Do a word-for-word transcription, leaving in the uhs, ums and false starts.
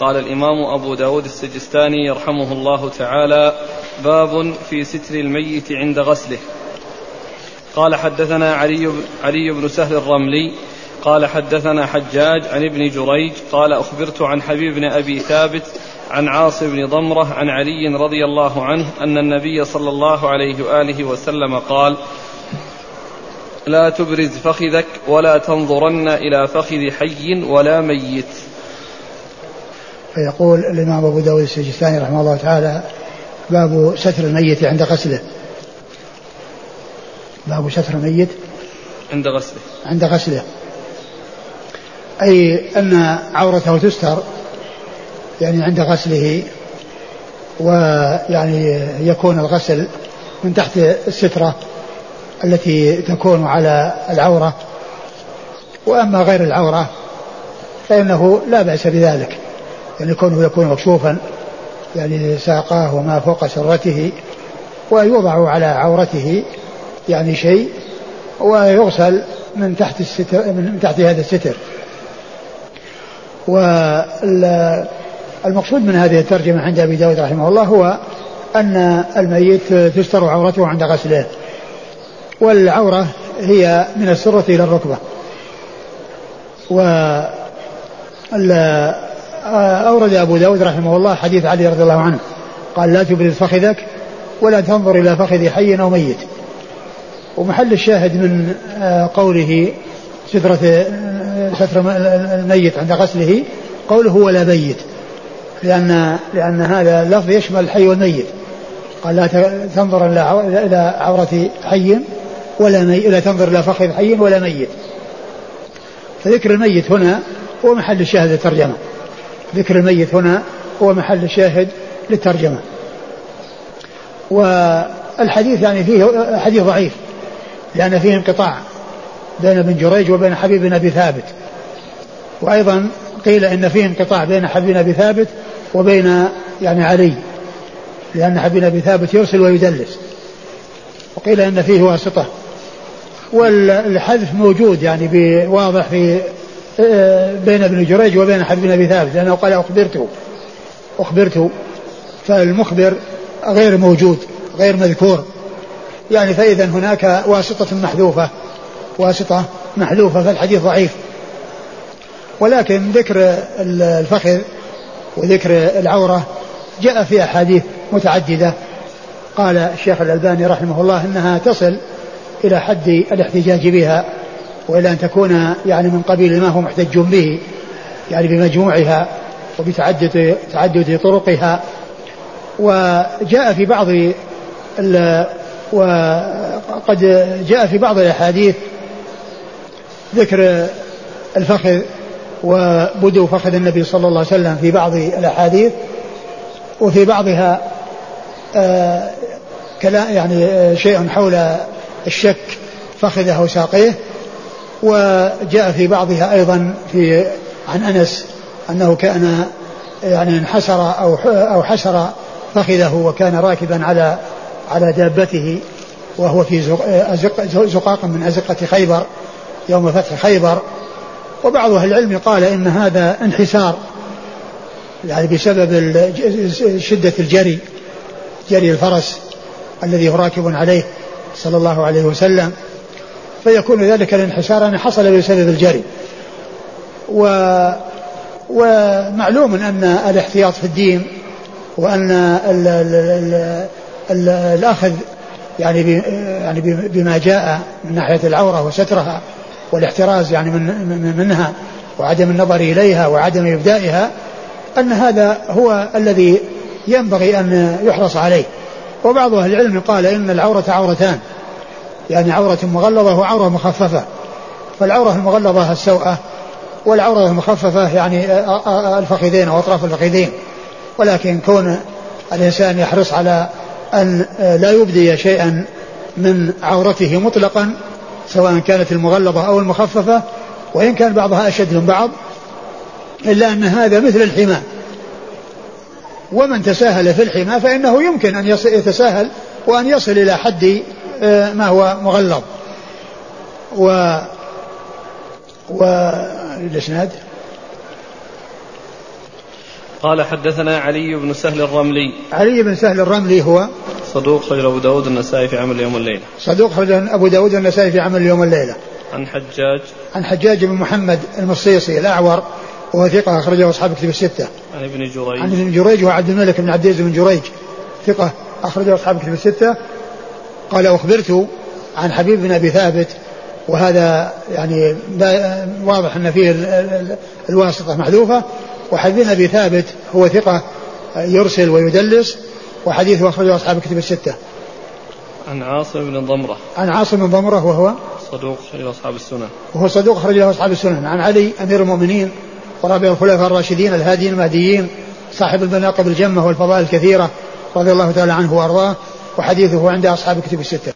قال الإمام أبو داود السجستاني يرحمه الله تعالى: باب في ستر الميت عند غسله. قال حدثنا علي, علي بن سهل الرملي قال حدثنا حجاج عن ابن جريج قال أخبرت عن حبيب بن أبي ثابت عن عاص بن ضمرة عن علي رضي الله عنه أن النبي صلى الله عليه وآله وسلم قال: لا تبرز فخذك ولا تنظرن إلى فخذ حي ولا ميت. فيقول الإمام أبو داود السجستاني رحمه الله تعالى: باب ستر الميت عند غسله. باب ستر الميت عند غسله عند غسله أي أن عورته تستر يعني عند غسله، ويعني يكون الغسل من تحت السترة التي تكون على العورة، وأما غير العورة فإنه لا بأس بذلك، يعني كونه يكون مكشوفا يعني ساقاه وما فوق سرته، ويوضع على عورته يعني شيء ويغسل من تحت الستر من تحت هذا الستر. والمقصود من هذه الترجمة عند أبي داود رحمه الله هو أن الميت تستر عورته عند غسله، والعورة هي من السرة إلى الركبة. وأورد أبو داود رحمه الله حديث علي رضي الله عنه قال: لا تبرز فخذك ولا تنظر إلى فخذ حي أو ميت. ومحل الشاهد من قوله سترة ستر الميت عند غسله قوله ولا ميت، لأن, لأن هذا اللفظ يشمل الحي والميت. قال: لا تنظر إلى عورة حي ولا ميت، لا تنظر إلى فخذ حي ولا ميت. فذكر الميت هنا هو محل الشاهد للترجمة، ذكر الميت هنا هو محل الشاهد للترجمة. والحديث يعني فيه حديث ضعيف، لأن فيه انقطاع بين ابن جريج وبين حبيب بن أبي ثابت، وأيضا قيل إن فيه انقطاع بين حبيب بن أبي ثابت وبين يعني علي، لأن حبيب بن أبي ثابت يرسل ويدلس، وقيل إن فيه واسطة. والحذف موجود يعني بواضح في بين ابن جريج وبين حبيب بن أبي ثابت، لأنه قال أخبرته أخبرته فالمخبر غير موجود غير مذكور، يعني فإذا هناك واسطة محذوفة واسطة محذوفة فالحديث ضعيف. ولكن ذكر الفخذ وذكر العورة جاء في أحاديث متعددة، قال الشيخ الألباني رحمه الله إنها تصل إلى حد الاحتجاج بها، وإلى أن تكون يعني من قبيل ما هو محتج به، يعني بمجموعها وبتعدد تعدد طرقها. وجاء في بعض وقد جاء في بعض الأحاديث ذكر الفخذ وبدو فخذ النبي صلى الله عليه وسلم في بعض الأحاديث، وفي بعضها آه كلام يعني شيء حول الشك فخذه وساقيه. وجاء في بعضها أيضا في عن أنس أنه كان يعني انحسر أو أو حسر فخذه وكان راكبا على على دابته وهو في زق زقاق من أزقة خيبر يوم فتح خيبر. وبعض أهل العلم قال إن هذا انحسار يعني بسبب شدة الجري جري الفرس الذي هو راكب عليه صلى الله عليه وسلم، فيكون ذلك الانحسار أن حصل بسبب الجري. و ومعلوم أن الاحتياط في الدين، وأن ال ال ال ال الأخذ يعني يعني بما جاء من ناحية العورة وسترها والاحتراز يعني من منها وعدم النظر إليها وعدم إبدائها، أن هذا هو الذي ينبغي أن يحرص عليه. وبعض أهل العلم قال إن العورة عورتان، يعني عورة مغلظة وعورة مخففة، فالعورة المغلظة السوءة، والعورة المخففة يعني الفخذين وأطراف الفخذين. ولكن كون الإنسان يحرص على أن لا يبدي شيئا من عورته مطلقا سواء كانت المغلظة أو المخففة، وإن كان بعضها أشد من بعض، إلا أن هذا مثل الحمى، ومن تساهل في الحمى فإنه يمكن أن يتساهل وأن يصل إلى حد ما هو مغلظ. و والإسناد قال حدثنا علي بن سهل الرملي. علي بن سهل الرملي هو صدوق خرج أبو داود النسائي في عمل اليوم والليلة. صدوق خرج أبو داود النسائي في عمل اليوم والليلة. عن حجاج عن حجاج بن محمد المصيصي الأعور وهو ثقة أخرجه أصحاب كتب الستة. عن ابن جريج. عن ابن جريج وعبد الملك بن عبد العزيز بن جريج ثقة أخرجه أصحاب كتب الستة. قال أخبرت عن حبيب بن أبي ثابت، وهذا يعني واضح أن فيه الواسطة محذوفة. وحبيب بن أبي ثابت هو ثقة يرسل ويدلس، وحديثه أخرجه أصحاب كتب الستة. عن عاصم بن ضمرة. عن عاصم بن ضمرة وهو صدوق خرج أصحاب السنن. وهو صدوق خرج له أصحاب السنن. عن علي أمير المؤمنين ورابع الخلفاء الراشدين الهاديين المهديين صاحب المناقب الجمة والفضائل الكثيرة رضي الله تعالى عنه وأرضاه، وحديثه عند أصحاب كتب الستة.